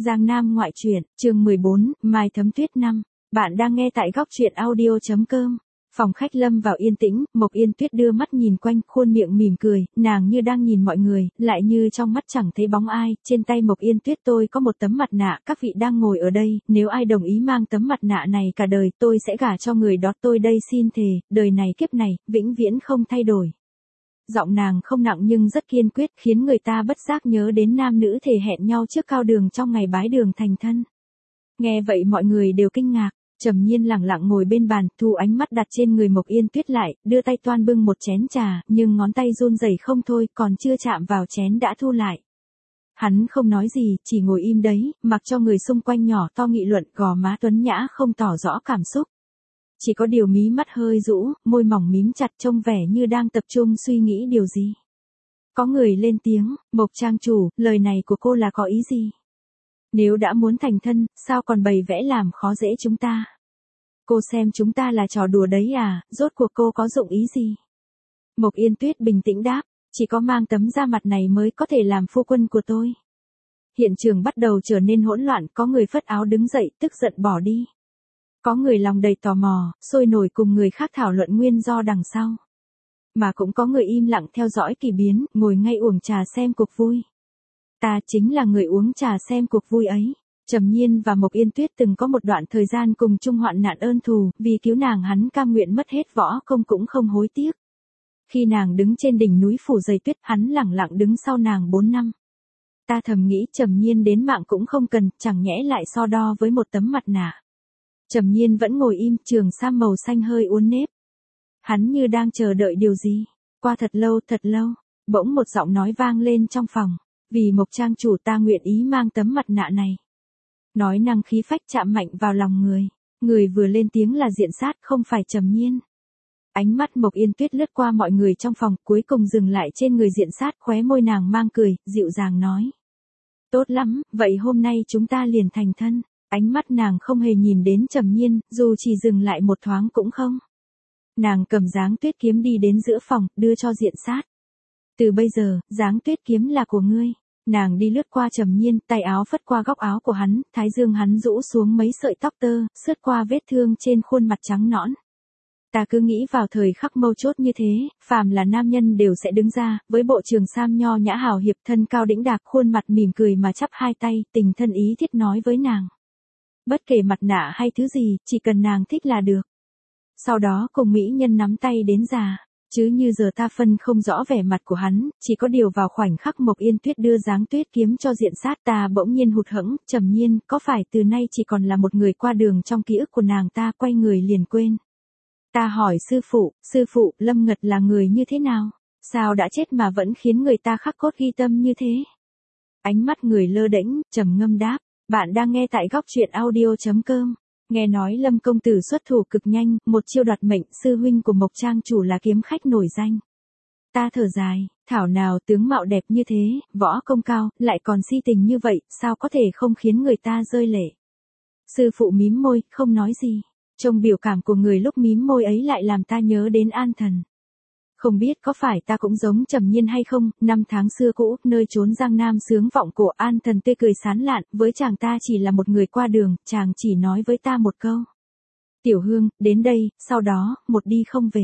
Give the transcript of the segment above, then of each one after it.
Giang Nam ngoại truyện, chương 14, Mai Thấm Tuyết 5. Bạn đang nghe tại góc truyện audio.com. Phòng khách lâm vào yên tĩnh, Mộc Yên Tuyết đưa mắt nhìn quanh, khuôn miệng mỉm cười, nàng như đang nhìn mọi người, lại như trong mắt chẳng thấy bóng ai. Trên tay Mộc Yên Tuyết tôi có một tấm mặt nạ, các vị đang ngồi ở đây, nếu ai đồng ý mang tấm mặt nạ này cả đời, tôi sẽ gả cho người đó. Tôi đây xin thề, đời này kiếp này, vĩnh viễn không thay đổi. Giọng nàng không nặng nhưng rất kiên quyết, khiến người ta bất giác nhớ đến nam nữ thề hẹn nhau trước cao đường trong ngày bái đường thành thân. Nghe vậy mọi người đều kinh ngạc. Trầm Nhiên lẳng lặng ngồi bên bàn, thu ánh mắt đặt trên người Mộc Yên Tuyết lại, đưa tay toan bưng một chén trà, nhưng ngón tay run rẩy không thôi, còn chưa chạm vào chén đã thu lại. Hắn không nói gì, chỉ ngồi im đấy, mặc cho người xung quanh nhỏ to nghị luận, gò má tuấn nhã không tỏ rõ cảm xúc. Chỉ có điều mí mắt hơi rũ, môi mỏng mím chặt, trông vẻ như đang tập trung suy nghĩ điều gì. Có người lên tiếng, Mộc trang chủ, lời này của cô là có ý gì? Nếu đã muốn thành thân, sao còn bày vẽ làm khó dễ chúng ta? Cô xem chúng ta là trò đùa đấy à, rốt cuộc cô có dụng ý gì? Mộc Yên Tuyết bình tĩnh đáp, chỉ có mang tấm da mặt này mới có thể làm phu quân của tôi. Hiện trường bắt đầu trở nên hỗn loạn, có người phất áo đứng dậy, tức giận bỏ đi. Có người lòng đầy tò mò, sôi nổi cùng người khác thảo luận nguyên do đằng sau. Mà cũng có người im lặng theo dõi kỳ biến, ngồi ngay uống trà xem cuộc vui. Ta chính là người uống trà xem cuộc vui ấy. Trầm Nhiên và Mộc Yên Tuyết từng có một đoạn thời gian cùng chung hoạn nạn ơn thù, vì cứu nàng hắn cam nguyện mất hết võ công cũng không hối tiếc. Khi nàng đứng trên đỉnh núi phủ dày tuyết, hắn lẳng lặng đứng sau nàng 4 năm. Ta thầm nghĩ Trầm Nhiên đến mạng cũng không cần, chẳng nhẽ lại so đo với một tấm mặt nạ. Trầm Nhiên vẫn ngồi im, trường sam màu xanh hơi uốn nếp. Hắn như đang chờ đợi điều gì. Qua thật lâu, bỗng một giọng nói vang lên trong phòng. Vì Mộc trang chủ ta nguyện ý mang tấm mặt nạ này. Nói năng khí phách chạm mạnh vào lòng người. Người vừa lên tiếng là Diện Sát, không phải Trầm Nhiên. Ánh mắt Mộc Yên Tuyết lướt qua mọi người trong phòng, cuối cùng dừng lại trên người Diện Sát, khóe môi nàng mang cười, dịu dàng nói. Tốt lắm, vậy hôm nay chúng ta liền thành thân. Ánh mắt nàng không hề nhìn đến Trầm Nhiên, dù chỉ dừng lại một thoáng cũng không. Nàng cầm dáng tuyết kiếm đi đến giữa phòng, đưa cho Diện Sát. Từ bây giờ, dáng tuyết kiếm là của ngươi. Nàng đi lướt qua Trầm Nhiên, tay áo phất qua góc áo của hắn, thái dương hắn rũ xuống mấy sợi tóc tơ, sướt qua vết thương trên khuôn mặt trắng nõn. Ta cứ nghĩ vào thời khắc mấu chốt như thế, phàm là nam nhân đều sẽ đứng ra, với bộ trường sam nho nhã hào hiệp, thân cao đĩnh đạc, khuôn mặt mỉm cười mà chắp hai tay, tình thân ý thiết nói với nàng. Bất kể mặt nạ hay thứ gì, chỉ cần nàng thích là được. Sau đó cùng mỹ nhân nắm tay đến già. Chứ như giờ ta phân không rõ vẻ mặt của hắn, chỉ có điều vào khoảnh khắc Mộc Yên Tuyết đưa dáng tuyết kiếm cho Diện Sát, ta bỗng nhiên hụt hẫng. Trầm Nhiên, có phải từ nay chỉ còn là một người qua đường trong ký ức của nàng? Ta quay người liền quên. Ta hỏi sư phụ, Lâm Ngật là người như thế nào? Sao đã chết mà vẫn khiến người ta khắc cốt ghi tâm như thế? Ánh mắt người lơ đễnh, trầm ngâm đáp, bạn đang nghe tại góc truyện audio.com. Nghe nói Lâm công tử xuất thủ cực nhanh, một chiêu đoạt mệnh, sư huynh của Mộc trang chủ là kiếm khách nổi danh. Ta thở dài, thảo nào tướng mạo đẹp như thế, võ công cao, lại còn si tình như vậy, sao có thể không khiến người ta rơi lệ. Sư phụ mím môi, không nói gì. Trông biểu cảm của người lúc mím môi ấy lại làm ta nhớ đến An Thần. Không biết có phải ta cũng giống Trầm Nhiên hay không, năm tháng xưa cũ, nơi chốn Giang Nam sướng vọng cổ, An Thần tươi cười sán lạn, với chàng ta chỉ là một người qua đường, chàng chỉ nói với ta một câu. Tiểu Hương, đến đây, sau đó, một đi không về.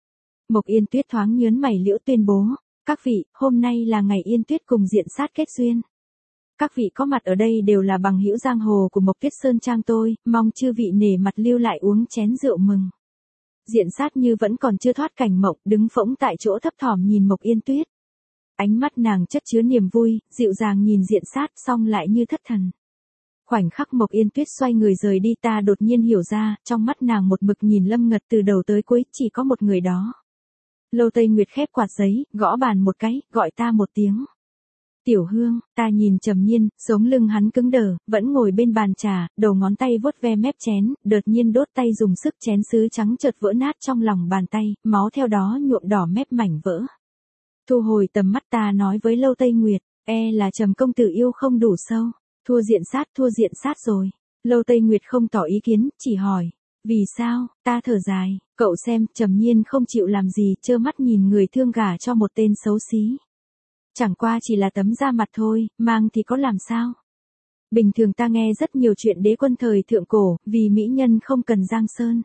Mộc Yên Tuyết thoáng nhớn mày liễu tuyên bố, các vị, hôm nay là ngày Yên Tuyết cùng Diện Sát kết duyên. Các vị có mặt ở đây đều là bằng hữu giang hồ của Mộc Tuyết Sơn trang tôi, mong chư vị nể mặt lưu lại uống chén rượu mừng. Diện Sát như vẫn còn chưa thoát cảnh mộng, đứng phỗng tại chỗ thấp thỏm nhìn Mộc Yên Tuyết. Ánh mắt nàng chất chứa niềm vui, dịu dàng nhìn Diện Sát, xong lại như thất thần. Khoảnh khắc Mộc Yên Tuyết xoay người rời đi, ta đột nhiên hiểu ra, trong mắt nàng một mực nhìn Lâm Ngật từ đầu tới cuối, chỉ có một người đó. Lô Tây Nguyệt khép quạt giấy, gõ bàn một cái, gọi ta một tiếng. Tiểu Hương, ta nhìn Trầm Nhiên, sống lưng hắn cứng đờ, vẫn ngồi bên bàn trà, đầu ngón tay vuốt ve mép chén, đột nhiên đốt tay dùng sức, chén sứ trắng chợt vỡ nát trong lòng bàn tay, máu theo đó nhuộm đỏ mép mảnh vỡ. Thu hồi tầm mắt, ta nói với Lâu Tây Nguyệt, là Trầm công tử yêu không đủ sâu, thua Diện Sát rồi. Lâu Tây Nguyệt không tỏ ý kiến, chỉ hỏi, vì sao? Ta thở dài, cậu xem, Trầm Nhiên không chịu làm gì, trơ mắt nhìn người thương gả cho một tên xấu xí. Chẳng qua chỉ là tấm da mặt thôi, mang thì có làm sao? Bình thường ta nghe rất nhiều chuyện đế quân thời thượng cổ, vì mỹ nhân không cần giang sơn.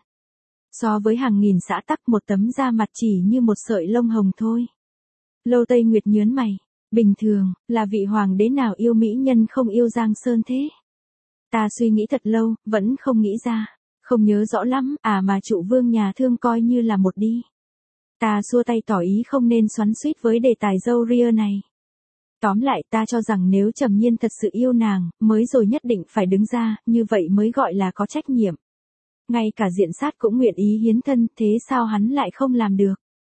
So với hàng nghìn xã tắc một tấm da mặt chỉ như một sợi lông hồng thôi. Lâu Tây Nguyệt nhớn mày. Bình thường, là vị hoàng đế nào yêu mỹ nhân không yêu giang sơn thế? Ta suy nghĩ thật lâu, vẫn không nghĩ ra. Không nhớ rõ lắm, mà trụ vương nhà Thương coi như là một đi. Ta xua tay tỏ ý không nên xoắn xuýt với đề tài dâu ria này. Tóm lại ta cho rằng nếu Trầm Nhiên thật sự yêu nàng, mới rồi nhất định phải đứng ra, như vậy mới gọi là có trách nhiệm. Ngay cả Diện Sát cũng nguyện ý hiến thân, thế sao hắn lại không làm được?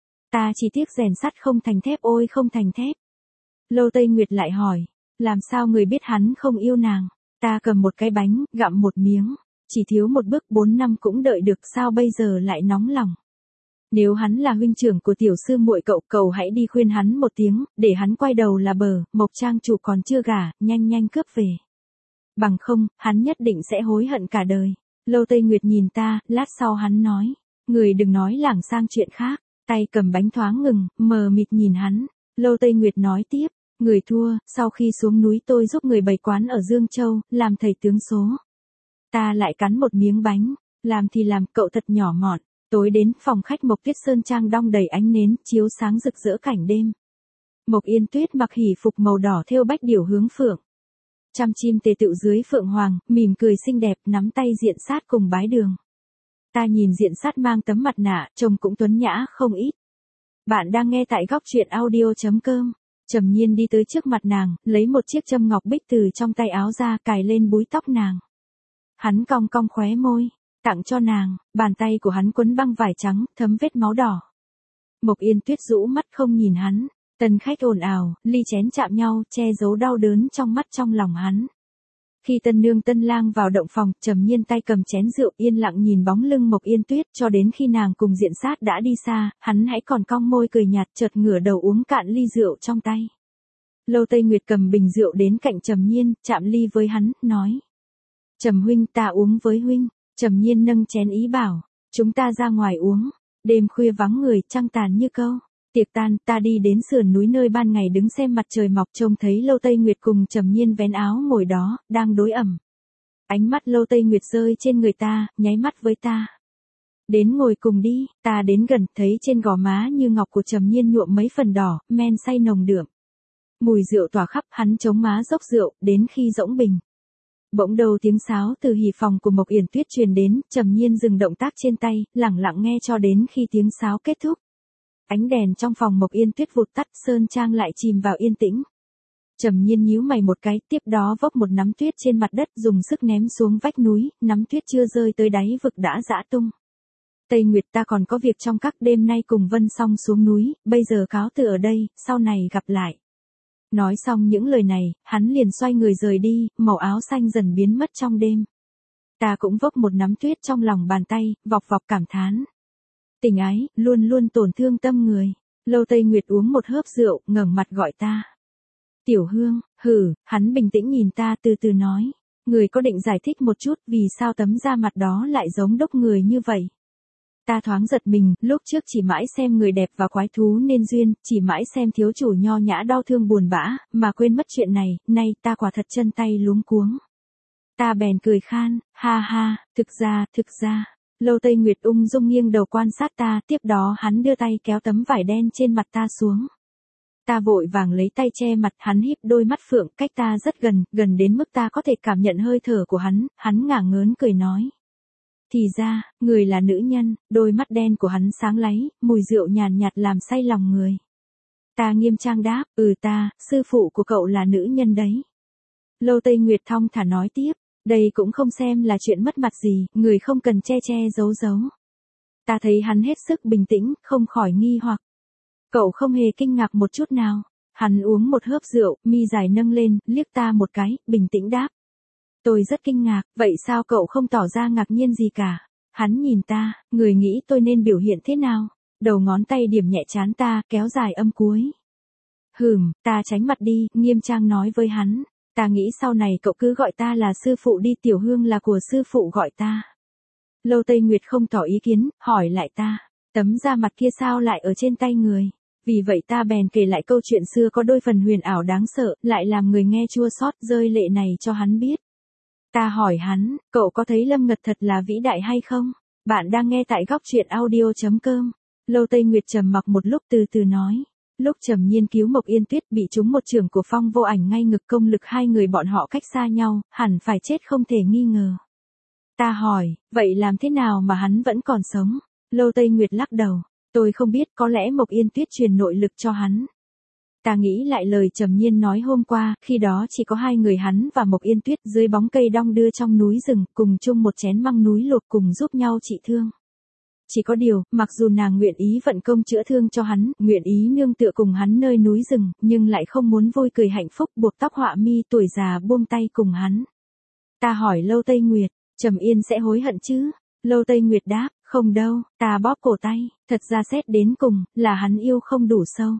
Ta chỉ tiếc rèn sắt không thành thép, ôi không thành thép. Lâu Tây Nguyệt lại hỏi, làm sao người biết hắn không yêu nàng? Ta cầm một cái bánh, gặm một miếng, chỉ thiếu một bước 4 năm cũng đợi được, sao bây giờ lại nóng lòng? Nếu hắn là huynh trưởng của tiểu sư muội cậu hãy đi khuyên hắn một tiếng, để hắn quay đầu là bờ, Mộc trang chủ còn chưa gả, nhanh nhanh cướp về. Bằng không, hắn nhất định sẽ hối hận cả đời. Lâu Tây Nguyệt nhìn ta, lát sau hắn nói, người đừng nói lảng sang chuyện khác, tay cầm bánh thoáng ngừng, mờ mịt nhìn hắn. Lâu Tây Nguyệt nói tiếp, người thua, sau khi xuống núi tôi giúp người bày quán ở Dương Châu, làm thầy tướng số. Ta lại cắn một miếng bánh, làm thì làm, cậu thật nhỏ mọn. Tối đến, phòng khách Mộc Tuyết Sơn trang đong đầy ánh nến, chiếu sáng rực rỡ cảnh đêm. Mộc Yên Tuyết mặc hỷ phục màu đỏ thêu bách điểu hướng phượng. Trăm chim tề tựu dưới phượng hoàng, mỉm cười xinh đẹp, nắm tay Diện Sát cùng bái đường. Ta nhìn Diện Sát mang tấm mặt nạ, trông cũng tuấn nhã không ít. Bạn đang nghe tại góc truyện audio.com. Trầm Nhiên đi tới trước mặt nàng, lấy một chiếc châm ngọc bích từ trong tay áo ra, cài lên búi tóc nàng. Hắn cong cong khóe môi, tặng cho nàng, bàn tay của hắn quấn băng vải trắng, thấm vết máu đỏ. Mộc Yên Tuyết rũ mắt không nhìn hắn, tân khách ồn ào, ly chén chạm nhau, che giấu đau đớn trong mắt trong lòng hắn. Khi tân nương tân lang vào động phòng, Trầm Nhiên tay cầm chén rượu yên lặng nhìn bóng lưng Mộc Yên Tuyết cho đến khi nàng cùng Diện Sát đã đi xa, hắn hãy còn cong môi cười nhạt chợt ngửa đầu uống cạn ly rượu trong tay. Lâu Tây Nguyệt cầm bình rượu đến cạnh Trầm Nhiên, chạm ly với hắn, nói. Trầm huynh ta uống với huynh. Trầm Nhiên nâng chén ý bảo, chúng ta ra ngoài uống. Đêm khuya vắng người, trăng tàn như câu. Tiệc tan, ta đi đến sườn núi nơi ban ngày đứng xem mặt trời mọc, trông thấy Lâu Tây Nguyệt cùng Trầm Nhiên vén áo ngồi đó, đang đối ẩm. Ánh mắt Lâu Tây Nguyệt rơi trên người ta, nháy mắt với ta. Đến ngồi cùng đi, ta đến gần, thấy trên gò má như ngọc của Trầm Nhiên nhuộm mấy phần đỏ, men say nồng đượm. Mùi rượu tỏa khắp, hắn chống má dốc rượu, đến khi rỗng bình. Bỗng đầu tiếng sáo từ hỉ phòng của Mộc Yên Tuyết truyền đến, Trầm Nhiên dừng động tác trên tay, lẳng lặng nghe cho đến khi tiếng sáo kết thúc. Ánh đèn trong phòng Mộc Yên Tuyết vụt tắt, sơn trang lại chìm vào yên tĩnh. Trầm Nhiên nhíu mày một cái, tiếp đó vốc một nắm tuyết trên mặt đất dùng sức ném xuống vách núi, nắm tuyết chưa rơi tới đáy vực đã giã tung. Tây Nguyệt ta còn có việc trong các đêm nay cùng Vân Song xuống núi, bây giờ cáo từ ở đây, sau này gặp lại. Nói xong những lời này, hắn liền xoay người rời đi, màu áo xanh dần biến mất trong đêm. Ta cũng vốc một nắm tuyết trong lòng bàn tay, vọc vọc cảm thán. Tình ái, luôn luôn tổn thương tâm người. Lâu Tây Nguyệt uống một hớp rượu, ngẩng mặt gọi ta. Tiểu Hương, hắn bình tĩnh nhìn ta từ từ nói. Người có định giải thích một chút vì sao tấm da mặt đó lại giống đúc người như vậy? Ta thoáng giật mình, lúc trước chỉ mãi xem người đẹp và quái thú nên duyên, chỉ mãi xem thiếu chủ nho nhã đau thương buồn bã, mà quên mất chuyện này, nay ta quả thật chân tay luống cuống. Ta bèn cười khan, ha ha, thực ra. Lâu Tây Nguyệt ung dung nghiêng đầu quan sát ta, tiếp đó hắn đưa tay kéo tấm vải đen trên mặt ta xuống. Ta vội vàng lấy tay che mặt, hắn híp đôi mắt phượng, cách ta rất gần, gần đến mức ta có thể cảm nhận hơi thở của hắn ngả ngớn cười nói. Thì ra, người là nữ nhân, đôi mắt đen của hắn sáng láy, mùi rượu nhàn nhạt làm say lòng người. Ta nghiêm trang đáp, sư phụ của cậu là nữ nhân đấy. Lâu Tây Nguyệt thong thả nói tiếp, đây cũng không xem là chuyện mất mặt gì, người không cần che giấu. Ta thấy hắn hết sức bình tĩnh, không khỏi nghi hoặc. Cậu không hề kinh ngạc một chút nào. Hắn uống một hớp rượu, mi dài nâng lên, liếc ta một cái, bình tĩnh đáp. Tôi rất kinh ngạc, vậy sao cậu không tỏ ra ngạc nhiên gì cả? Hắn nhìn ta, người nghĩ tôi nên biểu hiện thế nào? Đầu ngón tay điểm nhẹ trán ta, kéo dài âm cuối. Ta tránh mặt đi, nghiêm trang nói với hắn. Ta nghĩ sau này cậu cứ gọi ta là sư phụ đi, Tiểu Hương là của sư phụ gọi ta. Lâu Tây Nguyệt không tỏ ý kiến, hỏi lại ta. Tấm da mặt kia sao lại ở trên tay người? Vì vậy ta bèn kể lại câu chuyện xưa có đôi phần huyền ảo đáng sợ, lại làm người nghe chua xót rơi lệ này cho hắn biết. Ta hỏi hắn, cậu có thấy Lâm Ngật thật là vĩ đại hay không? Bạn đang nghe tại góc truyện audio.com. Lâu Tây Nguyệt trầm mặc một lúc từ từ nói. Lúc Trầm Nhiên cứu Mộc Yên Tuyết bị trúng một chưởng của Phong Vô Ảnh ngay ngực, công lực hai người bọn họ cách xa nhau, hẳn phải chết không thể nghi ngờ. Ta hỏi, vậy làm thế nào mà hắn vẫn còn sống? Lâu Tây Nguyệt lắc đầu. Tôi không biết, có lẽ Mộc Yên Tuyết truyền nội lực cho hắn. Ta nghĩ lại lời Trầm Nhiên nói hôm qua, khi đó chỉ có hai người hắn và Mộc Yên Tuyết dưới bóng cây đong đưa trong núi rừng, cùng chung một chén măng núi luộc, cùng giúp nhau trị thương. Chỉ có điều, mặc dù nàng nguyện ý vận công chữa thương cho hắn, nguyện ý nương tựa cùng hắn nơi núi rừng, nhưng lại không muốn vui cười hạnh phúc, buộc tóc họa mi tuổi già buông tay cùng hắn. Ta hỏi Lâu Tây Nguyệt, Trầm Yên sẽ hối hận chứ? Lâu Tây Nguyệt đáp, không đâu, ta bóp cổ tay, thật ra xét đến cùng, là hắn yêu không đủ sâu.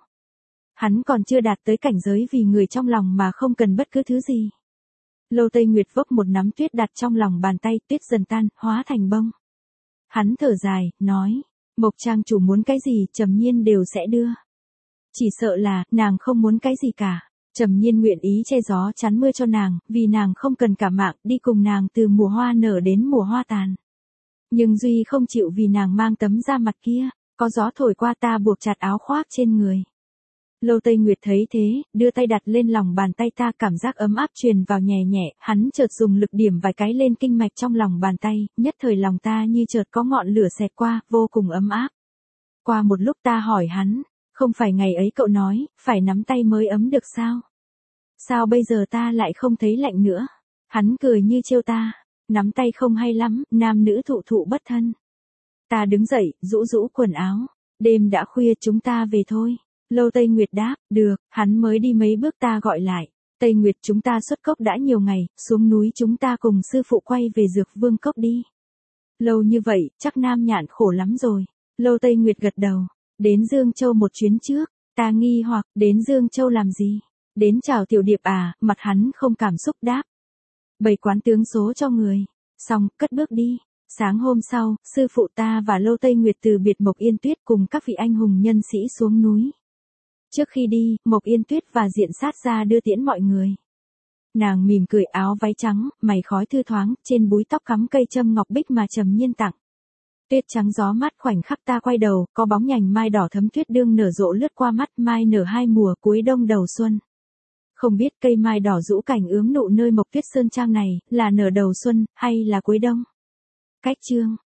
Hắn còn chưa đạt tới cảnh giới vì người trong lòng mà không cần bất cứ thứ gì. Lâu Tây Nguyệt vốc một nắm tuyết đặt trong lòng bàn tay, tuyết dần tan, hóa thành bông. Hắn thở dài, nói, Mộc trang chủ muốn cái gì, Trầm Nhiên đều sẽ đưa. Chỉ sợ là, nàng không muốn cái gì cả. Trầm Nhiên nguyện ý che gió chắn mưa cho nàng, vì nàng không cần cả mạng, đi cùng nàng từ mùa hoa nở đến mùa hoa tàn. Nhưng Duy không chịu vì nàng mang tấm da mặt kia, có gió thổi qua ta buộc chặt áo khoác trên người. Lâu Tây Nguyệt thấy thế, đưa tay đặt lên lòng bàn tay ta, cảm giác ấm áp truyền vào nhẹ nhẹ, hắn chợt dùng lực điểm vài cái lên kinh mạch trong lòng bàn tay, nhất thời lòng ta như chợt có ngọn lửa xẹt qua, vô cùng ấm áp. Qua một lúc ta hỏi hắn, không phải ngày ấy cậu nói, phải nắm tay mới ấm được sao? Sao bây giờ ta lại không thấy lạnh nữa? Hắn cười như trêu ta, nắm tay không hay lắm, nam nữ thụ thụ bất thân. Ta đứng dậy, rũ rũ quần áo, đêm đã khuya chúng ta về thôi. Lâu Tây Nguyệt đáp, được, hắn mới đi mấy bước ta gọi lại. Tây Nguyệt chúng ta xuất cốc đã nhiều ngày, xuống núi chúng ta cùng sư phụ quay về Dược Vương Cốc đi. Lâu như vậy, chắc Nam Nhạn khổ lắm rồi. Lâu Tây Nguyệt gật đầu, đến Dương Châu một chuyến trước, ta nghi hoặc, đến Dương Châu làm gì? Đến chào Tiểu Điệp à, mặt hắn không cảm xúc đáp. Bày quán tướng số cho người, xong, cất bước đi. Sáng hôm sau, sư phụ ta và Lâu Tây Nguyệt từ biệt Mộc Yên Tuyết cùng các vị anh hùng nhân sĩ xuống núi. Trước khi đi, Mộc Yên Tuyết và Diện Sát ra đưa tiễn mọi người. Nàng mỉm cười, áo váy trắng, mày khói thư thoáng, trên búi tóc cắm cây châm ngọc bích mà Trầm Nhiên tặng. Tuyết trắng gió mát, khoảnh khắc ta quay đầu, có bóng nhành mai đỏ thấm tuyết đương nở rộ lướt qua mắt, mai nở hai mùa, cuối đông đầu xuân. Không biết cây mai đỏ rũ cảnh ướm nụ nơi Mộc Tuyết Sơn Trang này, là nở đầu xuân, hay là cuối đông? Cách chương